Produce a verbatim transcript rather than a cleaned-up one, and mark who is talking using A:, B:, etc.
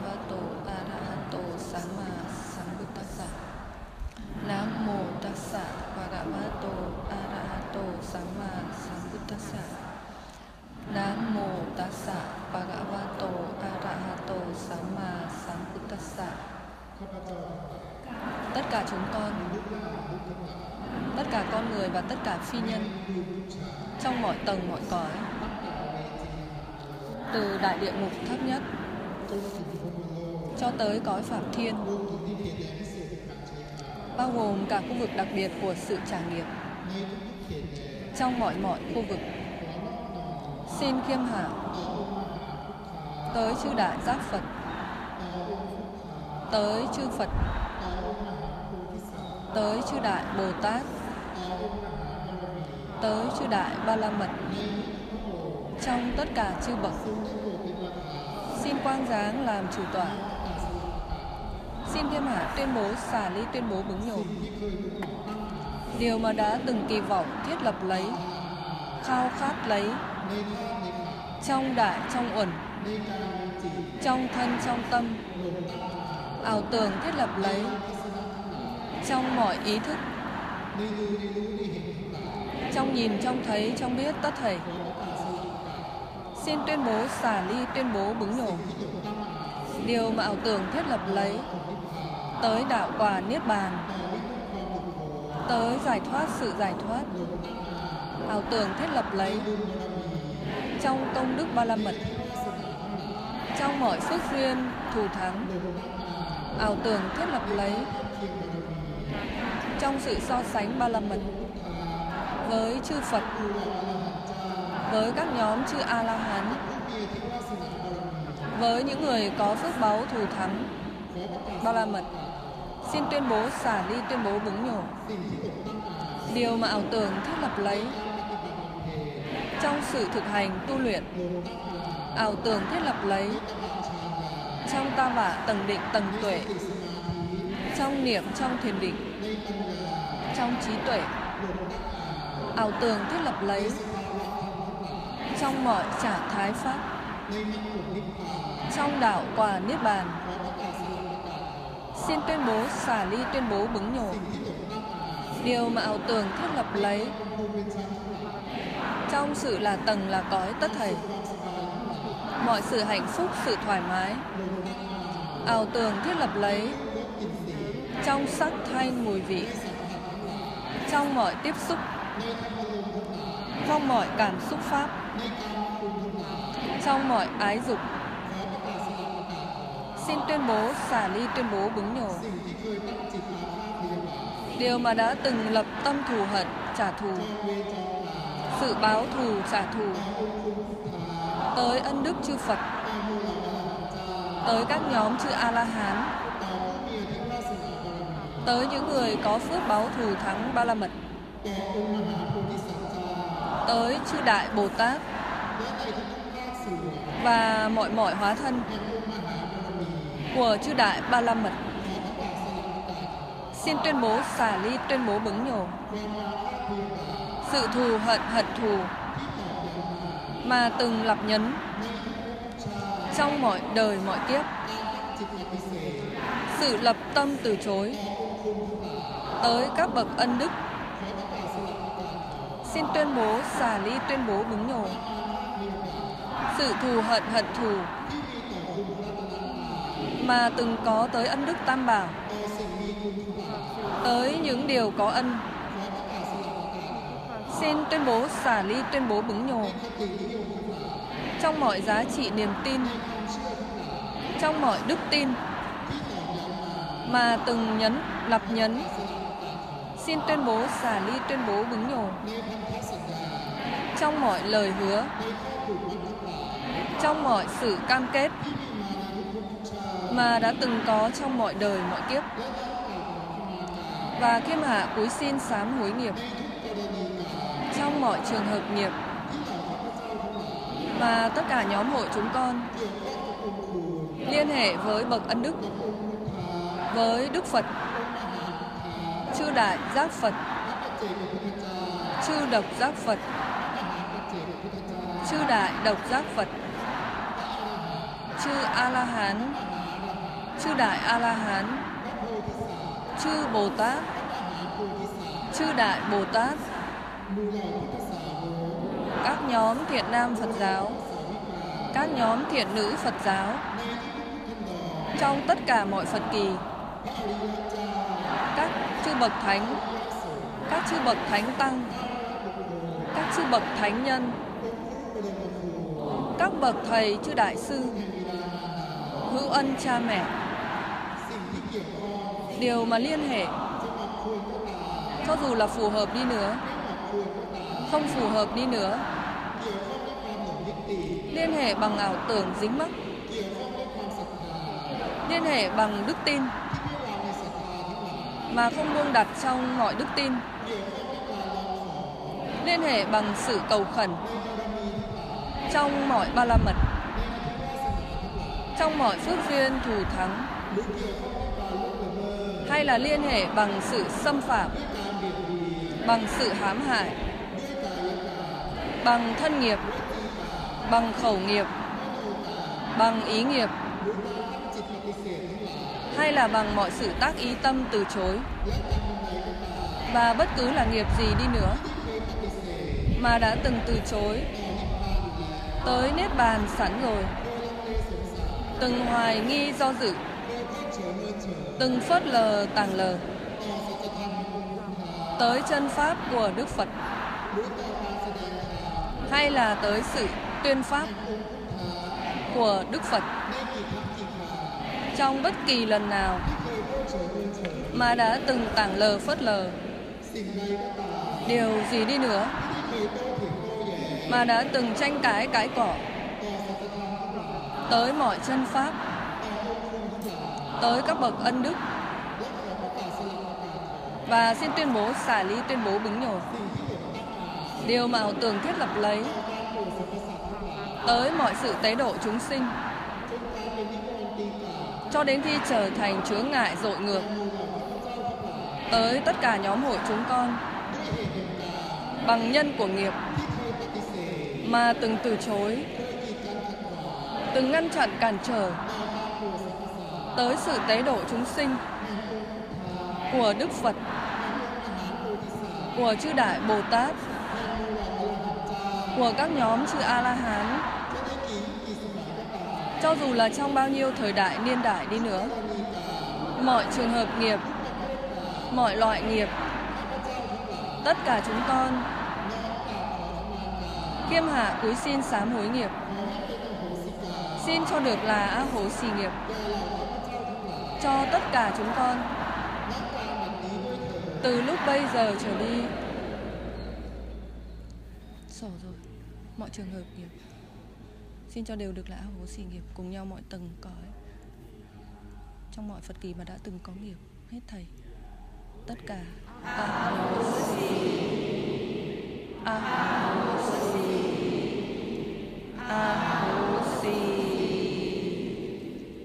A: Bhagavato Arahato Samma Sambuddhassa. Nam mô Tassa Bhagavato Arahato Samma Sambuddhassa. Nam mô Tassa Bhagavato Arahato Samma Sambuddhassa. Tất cả chúng con, tất cả con người và tất cả phi nhân trong mọi tầng mọi cõi, từ đại địa ngục thấp nhất cho tới cõi Phạm Thiên, bao gồm cả khu vực đặc biệt của sự trải nghiệm, trong mọi mọi khu vực, xin khiêm hạ tới chư đại giác Phật, tới chư Phật, tới chư đại Bồ Tát, tới chư đại Ba La Mật, trong tất cả chư bậc, xin quang giáng làm chủ tọa. Xin khiêm hạ tuyên bố xả ly tuyên bố bứng nhổ, điều mà đã từng kỳ vọng thiết lập lấy, khao khát lấy, trong đại trong uẩn, trong thân trong tâm, ảo tưởng thiết lập lấy, trong mọi ý thức, trong nhìn, trong thấy, trong biết tất thảy. Xin tuyên bố xả ly tuyên bố bứng nhổ, điều mà ảo tưởng thiết lập lấy, tới đạo quả Niết Bàn, tới giải thoát sự giải thoát, ảo tưởng thiết lập lấy, trong công đức Ba La Mật, trong mọi phước duyên thù thắng, ảo tưởng thiết lập lấy, trong sự so sánh Ba La Mật với chư Phật, với các nhóm chư A-la-hán, với những người có phước báu thù thắng Ba La Mật. Xin tuyên bố xả ly tuyên bố bứng nhổ, điều mà ảo tưởng thiết lập lấy, trong sự thực hành tu luyện, ảo tưởng thiết lập lấy, trong ta bả tầng định tầng tuệ, trong niệm trong thiền định, trong trí tuệ, ảo tưởng thiết lập lấy, trong mọi trạng thái pháp, trong đạo quả Niết Bàn. Xin tuyên bố xả ly tuyên bố bứng nhổ, điều mà ảo tưởng thiết lập lấy, trong sự là tầng là cõi tất thảy, mọi sự hạnh phúc, sự thoải mái, ảo tưởng thiết lập lấy, trong sắc thanh mùi vị, trong mọi tiếp xúc, trong mọi cảm xúc pháp, trong mọi ái dục. Xin tuyên bố xả ly tuyên bố bứng nhổ, điều mà đã từng lập tâm thù hận trả thù, sự báo thù trả thù, tới ân đức chư Phật, tới các nhóm chư A-la-hán, tới những người có phước báo thù thắng Ba La Mật, tới chư đại Bồ Tát và mọi mọi hóa thân của chư đại Ba La Mật. Xin tuyên bố xả ly tuyên bố bứng nhổ, sự thù hận hận thù mà từng lập nhấn trong mọi đời mọi kiếp, sự lập tâm từ chối, tới các bậc ân đức. Xin tuyên bố xả ly tuyên bố bứng nhổ, sự thù hận hận thù mà từng có tới ân đức Tam Bảo, tới những điều có ân. Xin tuyên bố xả ly tuyên bố bứng nhổ, trong mọi giá trị niềm tin, trong mọi đức tin mà từng nhấn lập nhấn. Xin tuyên bố xả ly tuyên bố bứng nhổ, trong mọi lời hứa, trong mọi sự cam kết mà đã từng có trong mọi đời mọi kiếp, và khiêm hạ cúi xin sám hối nghiệp trong mọi trường hợp nghiệp mà tất cả nhóm hội chúng con liên hệ với bậc ân đức, với Đức Phật, chư đại giác Phật, chư độc giác Phật, chư đại độc giác Phật, chư A-la-hán, chư Đại A-la-hán, chư Bồ Tát, chư Đại Bồ Tát, các nhóm thiện nam Phật giáo, các nhóm thiện nữ Phật giáo, trong tất cả mọi Phật kỳ, các chư bậc thánh, các chư bậc thánh tăng, các chư bậc thánh nhân, các bậc thầy chư đại sư, hữu ân cha mẹ, điều mà liên hệ, cho dù là phù hợp đi nữa, không phù hợp đi nữa, liên hệ bằng ảo tưởng dính mắc, liên hệ bằng đức tin mà không buông đặt trong mọi đức tin, liên hệ bằng sự cầu khẩn trong mọi ba la mật, trong mọi phước duyên thù thắng, hay là liên hệ bằng sự xâm phạm, bằng sự hãm hại, bằng thân nghiệp, bằng khẩu nghiệp, bằng ý nghiệp, hay là bằng mọi sự tác ý tâm từ chối, và bất cứ là nghiệp gì đi nữa mà đã từng từ chối, tới niết bàn sẵn rồi, từng hoài nghi do dự, từng phớt lờ tàng lờ, tới chân pháp của Đức Phật, hay là tới sự tuyên pháp của Đức Phật, trong bất kỳ lần nào mà đã từng tàng lờ phớt lờ, điều gì đi nữa mà đã từng tranh cãi cãi cọ, tới mọi chân pháp, tới các bậc ân đức, và xin tuyên bố xả ly, tuyên bố bứng nhổ, điều mà ảo tưởng thiết lập lấy, tới mọi sự tế độ chúng sinh, cho đến khi trở thành chướng ngại dội ngược, tới tất cả nhóm hội chúng con, bằng nhân của nghiệp mà từng từ chối, từng ngăn chặn cản trở, tới sự tế độ chúng sinh của Đức Phật, của chư Đại Bồ Tát, của các nhóm chư A-la-hán, cho dù là trong bao nhiêu thời đại niên đại đi nữa, mọi trường hợp nghiệp, mọi loại nghiệp, tất cả chúng con khiêm hạ cúi xin sám hối nghiệp, xin cho được là A Hố Xì nghiệp cho tất cả chúng con từ lúc bây giờ trở đi. Sổ rồi, mọi trường hợp nghiệp xin cho đều được là A Hố Xì nghiệp cùng nhau mọi tầng cõi trong mọi Phật kỳ mà đã từng có nghiệp hết thầy, tất cả A Hố Xì, A